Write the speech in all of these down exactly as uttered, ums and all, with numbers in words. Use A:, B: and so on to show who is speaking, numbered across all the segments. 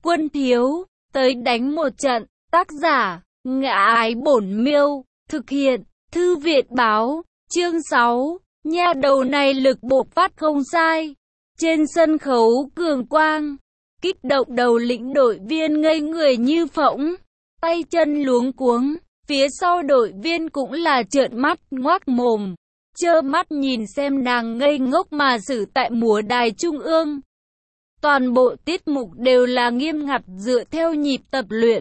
A: Quân thiếu, tới đánh một trận. Tác giả, Ngã Ái Bổn Miêu. Thực hiện, Thư Viện Báo. Chương sáu. Nha đầu này lực bộc phát không sai. Trên sân khấu cường quang, kích động đầu lĩnh đội viên ngây người như phỗng, tay chân luống cuống. Phía sau đội viên cũng là trợn mắt ngoác mồm, trơ mắt nhìn xem nàng ngây ngốc mà xử tại múa đài trung ương. Toàn bộ tiết mục đều là nghiêm ngặt dựa theo nhịp tập luyện.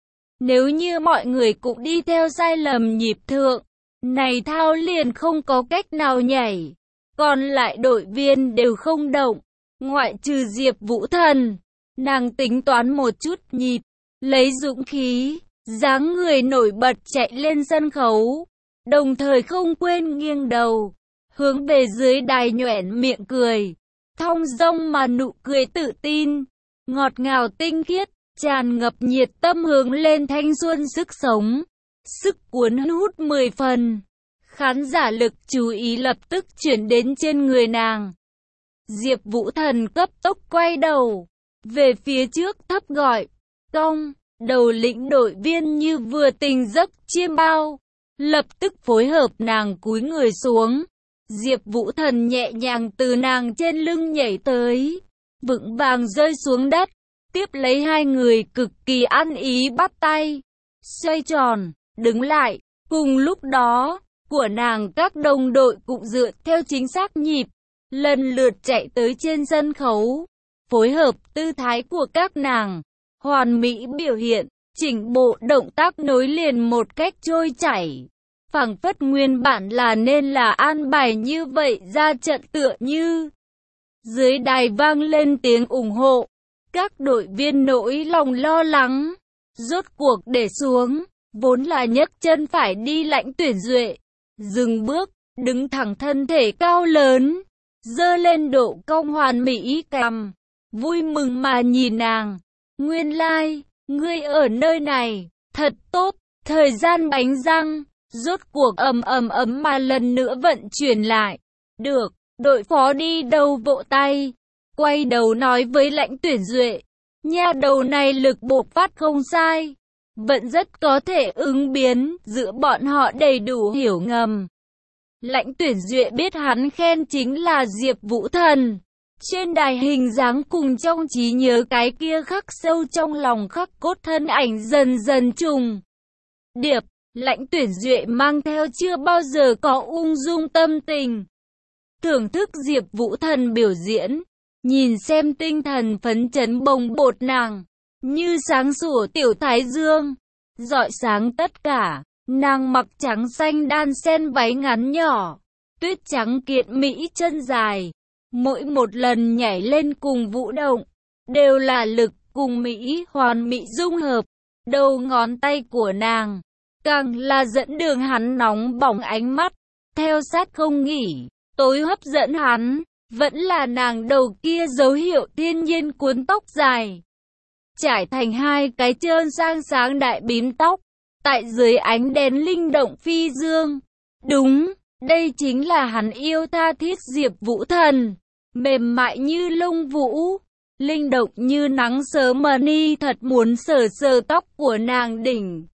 A: Nếu như mọi người cũng đi theo sai lầm nhịp thượng, này thao liền không có cách nào nhảy. Còn lại đội viên đều không động, ngoại trừ Diệp Vũ Thần. Nàng tính toán một chút nhịp, lấy dũng khí, dáng người nổi bật chạy lên sân khấu, đồng thời không quên nghiêng đầu, hướng về dưới đài nhoẻn miệng cười, thong dong mà nụ cười tự tin, ngọt ngào tinh khiết, tràn ngập nhiệt tâm hướng lên thanh xuân sức sống, sức cuốn hút mười phần. Khán giả lực chú ý lập tức chuyển đến trên người nàng. Diệp Vũ Thần cấp tốc quay đầu, về phía trước thấp gọi, "Công!" Đầu lĩnh đội viên như vừa tỉnh giấc chiêm bao, lập tức phối hợp nàng cúi người xuống. Diệp Vũ Thần nhẹ nhàng từ nàng trên lưng nhảy tới, vững vàng rơi xuống đất, tiếp lấy hai người cực kỳ ăn ý bắt tay, xoay tròn, đứng lại. Cùng lúc đó, của nàng các đồng đội cũng dựa theo chính xác nhịp, lần lượt chạy tới trên sân khấu, phối hợp tư thái của các nàng, hoàn mỹ biểu hiện, chỉnh bộ động tác nối liền một cách trôi chảy. Phảng phất nguyên bản là nên là an bài như vậy ra trận tựa như. Dưới đài vang lên tiếng ủng hộ, các đội viên nỗi lòng lo lắng, rốt cuộc để xuống, vốn là nhấc chân phải đi Lãnh Tuyển Duệ, dừng bước, đứng thẳng thân thể cao lớn, giơ lên độ cong hoàn mỹ cằm, vui mừng mà nhìn nàng. Nguyên lai, like, ngươi ở nơi này, thật tốt. Thời gian bánh răng, rốt cuộc ầm ầm ấm mà lần nữa vận chuyển lại. Được, đội phó đi đâu vỗ tay, quay đầu nói với Lãnh Tuyển Duệ, nha đầu này lực bộc phát không sai, vẫn rất có thể ứng biến, giữa bọn họ đầy đủ hiểu ngầm. Lãnh Tuyển Duệ biết hắn khen chính là Diệp Vũ Thần. Trên đài hình dáng cùng trong trí nhớ cái kia khắc sâu trong lòng khắc cốt thân ảnh dần dần trùng điệp. Lãnh Tuyển Duệ mang theo chưa bao giờ có ung dung tâm tình, thưởng thức Diệp Vũ Thần biểu diễn, nhìn xem tinh thần phấn chấn bồng bột nàng, như sáng sủa tiểu thái dương, rọi sáng tất cả. Nàng mặc trắng xanh đan xen váy ngắn nhỏ, tuyết trắng kiện mỹ chân dài, mỗi một lần nhảy lên cùng vũ động, đều là lực cùng mỹ hoàn mỹ dung hợp. Đầu ngón tay của nàng, càng là dẫn đường hắn nóng bỏng ánh mắt, theo sát không nghỉ. Tối hấp dẫn hắn, vẫn là nàng đầu kia dấu hiệu thiên nhiên cuốn tóc dài, trải thành hai cái trơn sang sáng đại bím tóc, tại dưới ánh đèn linh động phi dương. Đúng, đây chính là hắn yêu tha thiết Diệp Vũ Thần, mềm mại như lông vũ, linh động như nắng sớm mà ni thật muốn sờ sờ tóc của nàng đỉnh.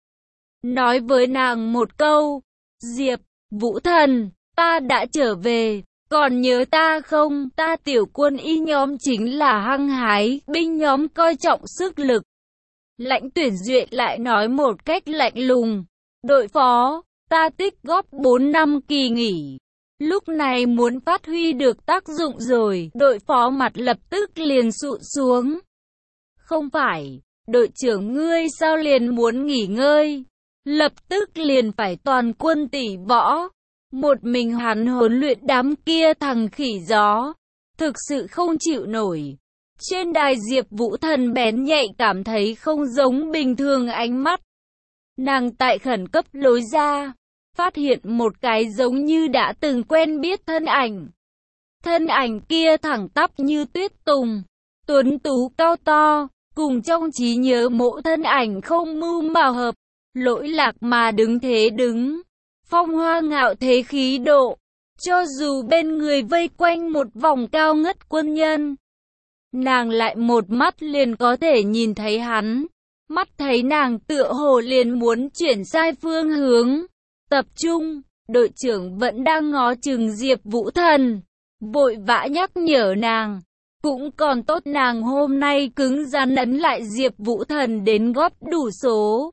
A: Nói với nàng một câu, Diệp Vũ Thần, ta đã trở về, còn nhớ ta không? Ta tiểu quân y nhóm chính là hăng hái, binh nhóm coi trọng sức lực. Lãnh Tuyển Duệ lại nói một cách lạnh lùng, đội phó, ta tích góp bốn năm kỳ nghỉ, lúc này muốn phát huy được tác dụng rồi. Đội phó mặt lập tức liền sụt xuống. Không phải, đội trưởng ngươi sao liền muốn nghỉ ngơi? Lập tức liền phải toàn quân tỷ võ. Một mình hắn huấn luyện đám kia thằng khỉ gió, thực sự không chịu nổi. Trên đài Diệp Vũ Thần bén nhạy cảm thấy không giống bình thường ánh mắt. Nàng tại khẩn cấp lối ra, phát hiện một cái giống như đã từng quen biết thân ảnh. Thân ảnh kia thẳng tắp như tuyết tùng, tuấn tú cao to, cùng trong trí nhớ mộ thân ảnh không mưu mà hợp, lỗi lạc mà đứng thế đứng, phong hoa ngạo thế khí độ, cho dù bên người vây quanh một vòng cao ngất quân nhân. nàng lại một mắt liền có thể nhìn thấy hắn. Mắt thấy nàng tựa hồ liền muốn chuyển sai phương hướng. Tập trung, đội trưởng vẫn đang ngó chừng Diệp Vũ Thần, vội vã nhắc nhở nàng. Cũng còn tốt nàng hôm nay cứng rắn ấn lại Diệp Vũ Thần đến góp đủ số.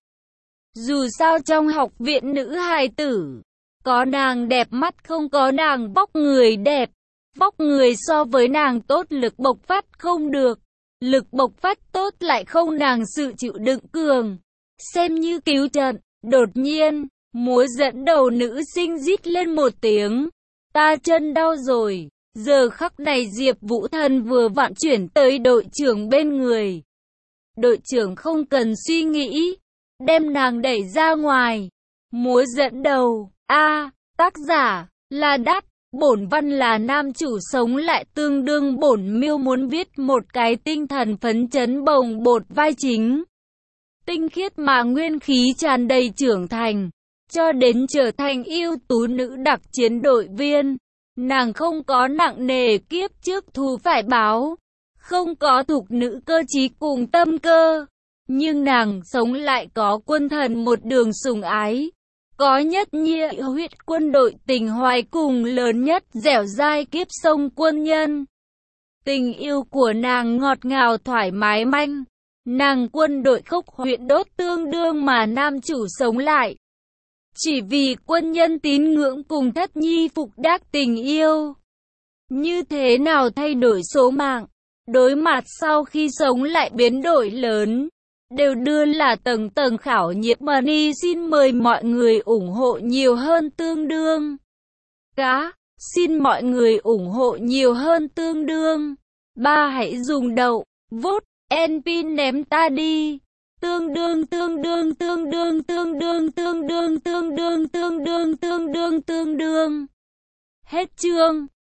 A: Dù sao trong học viện nữ hài tử, có nàng đẹp mắt không có nàng vóc người đẹp. Vóc người so với nàng tốt lực bộc phát không được. Lực bộc phát tốt lại không nàng sự chịu đựng cường. Xem như cứu trận, đột nhiên, múa dẫn đầu nữ sinh rít lên một tiếng. Ta chân đau rồi. Giờ khắc này Diệp Vũ Thần vừa vặn chuyển tới đội trưởng bên người. Đội trưởng không cần suy nghĩ, đem nàng đẩy ra ngoài. Múa dẫn đầu, a tác giả, là đắt. Bổn văn là nam chủ sống lại tương đương bổn miêu muốn viết một cái tinh thần phấn chấn bồng bột vai chính. Tinh khiết mà nguyên khí tràn đầy trưởng thành, cho đến trở thành ưu tú nữ đặc chiến đội viên. Nàng không có nặng nề kiếp trước thù phải báo, không có thục nữ cơ trí cùng tâm cơ. Nhưng nàng sống lại có quân thần một đường sủng ái. Có nhất nhiệt huyết quân đội tình hoài cùng lớn nhất dẻo dai kiếp sông quân nhân. Tình yêu của nàng ngọt ngào thoải mái manh. Nàng quân đội khốc huyện đốt tương đương mà nam chủ sống lại. Chỉ vì quân nhân tín ngưỡng cùng thất nhi phục đắc tình yêu. Như thế nào thay đổi số mạng, đối mặt sau khi sống lại biến đổi lớn. Đều đưa là tầng tầng khảo nghiệm money xin mời mọi người ủng hộ nhiều hơn tương đương. Cá, xin mọi người ủng hộ nhiều hơn tương đương. Ba hãy dùng đậu, vốt, en pin ném ta đi. Tương đương tương đương tương đương tương đương tương đương tương đương tương đương tương đương tương đương. Hết chương.